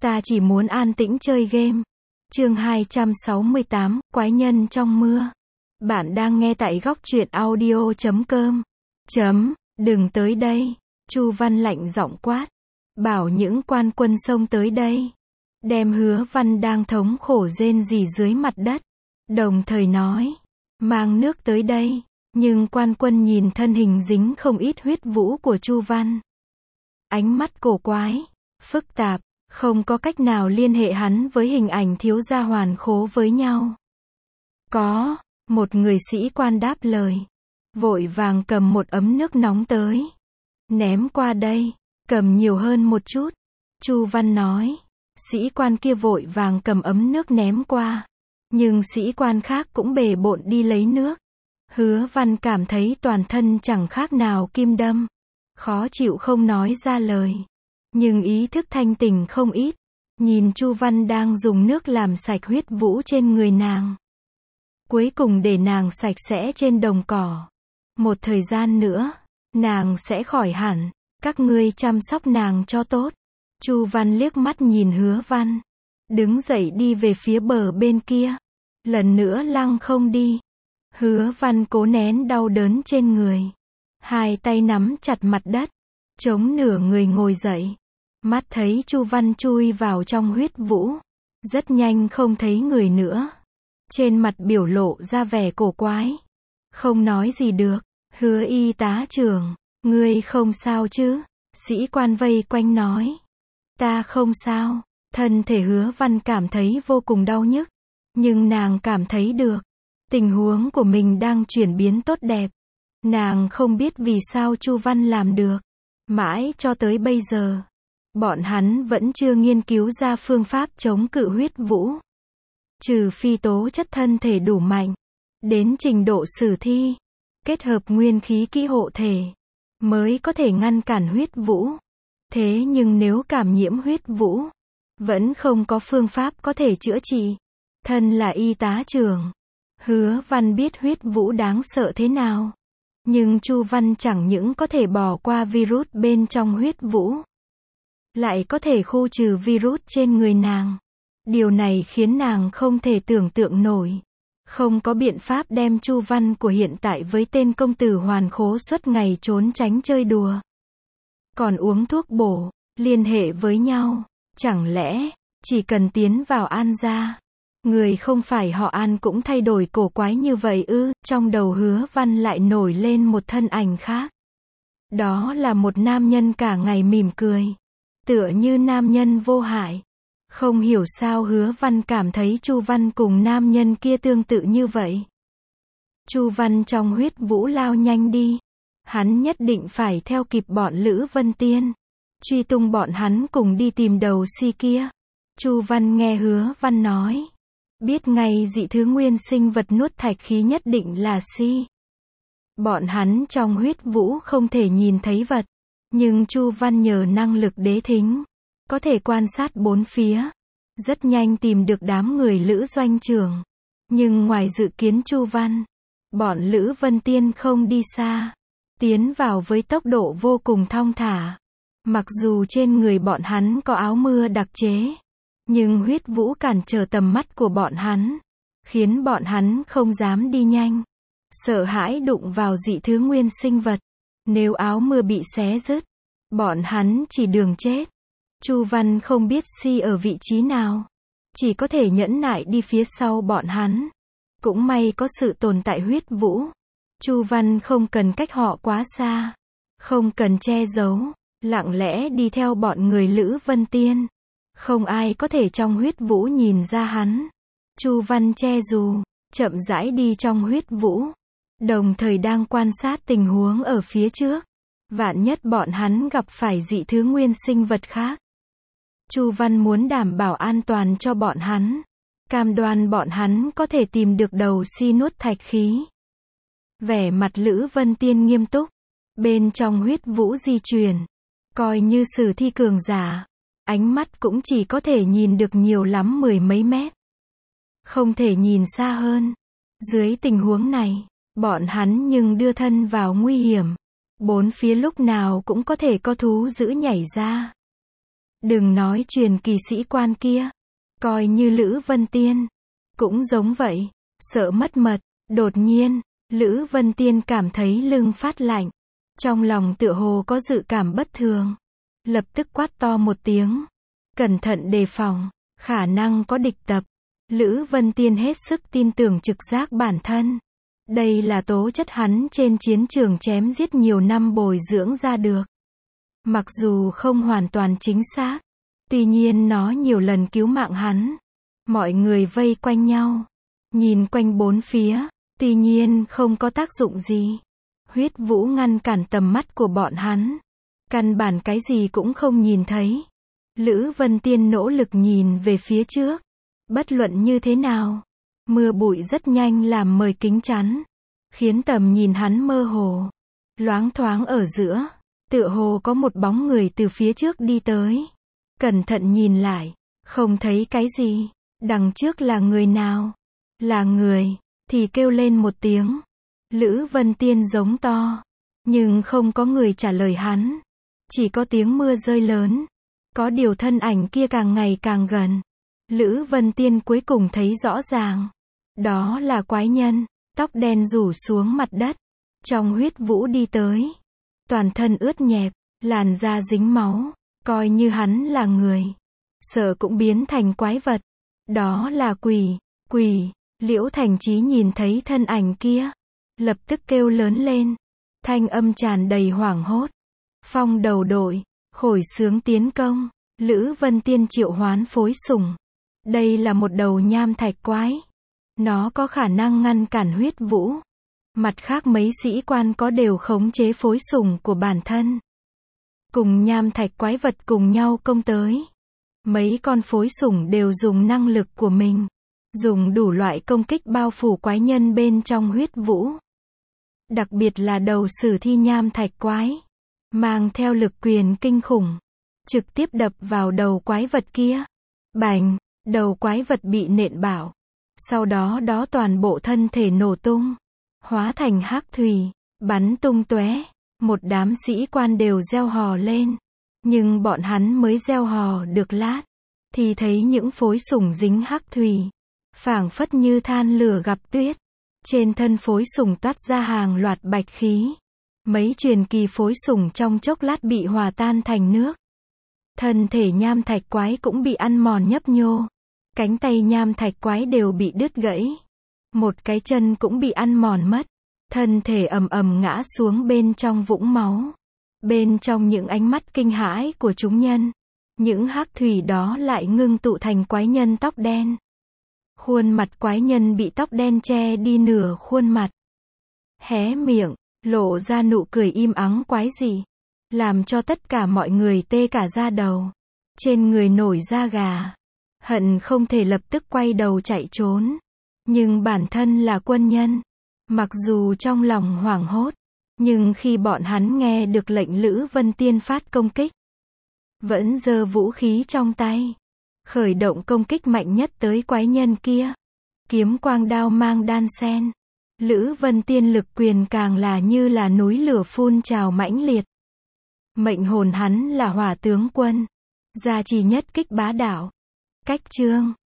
Ta chỉ muốn an tĩnh chơi game. Chương 268, Quái nhân trong mưa. Bạn đang nghe tại góc truyện audio.com. Đừng tới đây. Chu Văn lạnh giọng quát. Bảo những quan quân xông tới đây. Đem Hứa Văn đang thống khổ rên rỉ dưới mặt đất. Đồng thời nói. Mang nước tới đây. Nhưng quan quân nhìn thân hình dính không ít huyết vũ của Chu Văn. Ánh mắt cổ quái, phức tạp, không có cách nào liên hệ hắn với hình ảnh thiếu gia Hoàn Khố với nhau. Có, một người sĩ quan đáp lời. Vội vàng cầm một ấm nước nóng tới. Ném qua đây, cầm nhiều hơn một chút. Chu Văn nói. Sĩ quan kia vội vàng cầm ấm nước ném qua. Nhưng sĩ quan khác cũng bề bộn đi lấy nước. Hứa Văn cảm thấy toàn thân chẳng khác nào kim đâm. Khó chịu không nói ra lời. Nhưng ý thức thanh tỉnh không ít. Nhìn Chu Văn đang dùng nước làm sạch huyết vũ trên người nàng. Cuối cùng để nàng sạch sẽ trên đồng cỏ. Một thời gian nữa, nàng sẽ khỏi hẳn. Các ngươi chăm sóc nàng cho tốt. Chu Văn liếc mắt nhìn Hứa Văn. Đứng dậy đi về phía bờ bên kia. Lần nữa lăng không đi. Hứa Văn cố nén đau đớn trên người. Hai tay nắm chặt mặt đất. Chống nửa người ngồi dậy. Mắt thấy Chu Văn chui vào trong huyết vũ. Rất nhanh không thấy người nữa. Trên mặt biểu lộ ra vẻ cổ quái. Không nói gì được. Hứa y tá trưởng. Ngươi không sao chứ? Sĩ quan vây quanh nói. Ta không sao. Thân thể Hứa Văn cảm thấy vô cùng đau nhức. Nhưng nàng cảm thấy được. Tình huống của mình đang chuyển biến tốt đẹp. Nàng không biết vì sao Chu Văn làm được. Mãi cho tới bây giờ. Bọn hắn vẫn chưa nghiên cứu ra phương pháp chống cự huyết vũ. Trừ phi tố chất thân thể đủ mạnh. Đến trình độ sử thi. Kết hợp nguyên khí kỹ hộ thể. Mới có thể ngăn cản huyết vũ. Thế nhưng nếu cảm nhiễm huyết vũ. Vẫn không có phương pháp có thể chữa trị. Thân là y tá trưởng. Hứa Văn biết huyết vũ đáng sợ thế nào. Nhưng Chu Văn chẳng những có thể bỏ qua virus bên trong huyết vũ. Lại có thể khu trừ virus trên người nàng. Điều này khiến nàng không thể tưởng tượng nổi. Không có biện pháp đem Chu Văn của hiện tại với tên công tử Hoàn Khố suốt ngày trốn tránh chơi đùa. Còn uống thuốc bổ, liên hệ với nhau. Chẳng lẽ, chỉ cần tiến vào An gia. Người không phải họ An cũng thay đổi cổ quái như vậy ư? Trong đầu Hứa Văn lại nổi lên một thân ảnh khác. Đó là một nam nhân cả ngày mỉm cười. Tựa như nam nhân vô hại. Không hiểu sao Hứa Văn cảm thấy Chu Văn cùng nam nhân kia tương tự như vậy. Chu Văn trong huyết vũ lao nhanh đi. Hắn nhất định phải theo kịp bọn Lữ Vân Tiên. Truy tung bọn hắn cùng đi tìm đầu si kia. Chu Văn nghe Hứa Văn nói. Biết ngay dị thứ nguyên sinh vật nuốt thạch khí nhất định là si. Bọn hắn trong huyết vũ không thể nhìn thấy vật. Nhưng Chu Văn nhờ năng lực đế thính. Có thể quan sát bốn phía. Rất nhanh tìm được đám người Lữ doanh trưởng. Nhưng ngoài dự kiến Chu Văn. Bọn Lữ Vân Tiên không đi xa. Tiến vào với tốc độ vô cùng thong thả. Mặc dù trên người bọn hắn có áo mưa đặc chế. Nhưng huyết vũ cản trở tầm mắt của bọn hắn. Khiến bọn hắn không dám đi nhanh. Sợ hãi đụng vào dị thứ nguyên sinh vật. Nếu áo mưa bị xé rứt. Bọn hắn chỉ đường chết. Chu Văn không biết si ở vị trí nào. Chỉ có thể nhẫn nại đi phía sau bọn hắn. Cũng may có sự tồn tại huyết vũ. Chu Văn không cần cách họ quá xa. Không cần che giấu. Lặng lẽ đi theo bọn người Lữ Vân Tiên. Không ai có thể trong huyết vũ nhìn ra hắn. Chu Văn che dù, chậm rãi đi trong huyết vũ. Đồng thời đang quan sát tình huống ở phía trước. Vạn nhất bọn hắn gặp phải dị thứ nguyên sinh vật khác. Chu Văn muốn đảm bảo an toàn cho bọn hắn. Cam đoan bọn hắn có thể tìm được đầu si nuốt thạch khí. Vẻ mặt Lữ Vân Tiên nghiêm túc. Bên trong huyết vũ di chuyển. Coi như sử thi cường giả. Ánh mắt cũng chỉ có thể nhìn được nhiều lắm mười mấy mét. Không thể nhìn xa hơn. Dưới tình huống này, bọn hắn nhưng đưa thân vào nguy hiểm. Bốn phía lúc nào cũng có thể có thú dữ nhảy ra. Đừng nói truyền kỳ sĩ quan kia, coi như Lữ Vân Tiên cũng giống vậy, sợ mất mật. Đột nhiên, Lữ Vân Tiên cảm thấy lưng phát lạnh, trong lòng tựa hồ có dự cảm bất thường, lập tức quát to một tiếng, cẩn thận đề phòng, khả năng có địch tập. Lữ Vân Tiên hết sức tin tưởng trực giác bản thân. Đây là tố chất hắn trên chiến trường chém giết nhiều năm bồi dưỡng ra được. Mặc dù không hoàn toàn chính xác, tuy nhiên nó nhiều lần cứu mạng hắn. Mọi người vây quanh nhau, nhìn quanh bốn phía, tuy nhiên không có tác dụng gì. Huyết Vũ ngăn cản tầm mắt của bọn hắn, căn bản cái gì cũng không nhìn thấy. Lữ Vân Tiên nỗ lực nhìn về phía trước. Bất luận như thế nào, mưa bụi rất nhanh làm mờ kính chắn, khiến tầm nhìn hắn mơ hồ. Loáng thoáng ở giữa, tựa hồ có một bóng người từ phía trước đi tới. Cẩn thận nhìn lại, không thấy cái gì. Đằng trước là người nào? Là người, thì kêu lên một tiếng. Lữ Vân Tiên giống to, nhưng không có người trả lời hắn. Chỉ có tiếng mưa rơi lớn. Có điều thân ảnh kia càng ngày càng gần. Lữ Vân Tiên cuối cùng thấy rõ ràng. Đó là quái nhân, tóc đen rủ xuống mặt đất. Trong huyết vũ đi tới. Toàn thân ướt nhẹp, làn da dính máu. Coi như hắn là người, sợ cũng biến thành quái vật. Đó là quỷ. Liễu Thành Chí nhìn thấy thân ảnh kia, lập tức kêu lớn lên. Thanh âm tràn đầy hoảng hốt. Phong đầu đội, khởi xướng tiến công. Lữ Vân Tiên triệu hoán phối sủng. Đây là một đầu nham thạch quái. Nó có khả năng ngăn cản huyết vũ. Mặt khác mấy sĩ quan có đều khống chế phối sủng của bản thân. Cùng nham thạch quái vật cùng nhau công tới. Mấy con phối sủng đều dùng năng lực của mình. Dùng đủ loại công kích bao phủ quái nhân bên trong huyết vũ. Đặc biệt là đầu sử thi nham thạch quái. Mang theo lực quyền kinh khủng. Trực tiếp đập vào đầu quái vật kia. Bành! Đầu quái vật bị nện bạo. Sau đó toàn bộ thân thể nổ tung. Hóa thành hắc thủy. Bắn tung tóe. Một đám sĩ quan đều reo hò lên. Nhưng bọn hắn mới reo hò được lát. Thì thấy những phối sủng dính hắc thủy. Phảng phất như than lửa gặp tuyết. Trên thân phối sủng toát ra hàng loạt bạch khí. Mấy truyền kỳ phối sủng trong chốc lát bị hòa tan thành nước. Thân thể nham thạch quái cũng bị ăn mòn nhấp nhô. Cánh tay nham thạch quái đều bị đứt gãy. Một cái chân cũng bị ăn mòn mất. Thân thể ầm ầm ngã xuống bên trong vũng máu. Bên trong những ánh mắt kinh hãi của chúng nhân. Những hắc thủy đó lại ngưng tụ thành quái nhân tóc đen. Khuôn mặt quái nhân bị tóc đen che đi nửa khuôn mặt. Hé miệng, lộ ra nụ cười im ắng quái dị. Làm cho tất cả mọi người tê cả da đầu. Trên người nổi da gà. Hận không thể lập tức quay đầu chạy trốn. Nhưng bản thân là quân nhân. Mặc dù trong lòng hoảng hốt. Nhưng khi bọn hắn nghe được lệnh Lữ Vân Tiên phát công kích. Vẫn giơ vũ khí trong tay. Khởi động công kích mạnh nhất tới quái nhân kia. Kiếm quang đao mang đan sen. Lữ Vân Tiên lực quyền càng là như là núi lửa phun trào mãnh liệt. Mệnh hồn hắn là hỏa tướng quân. Gia trì nhất kích bá đạo. Cách chương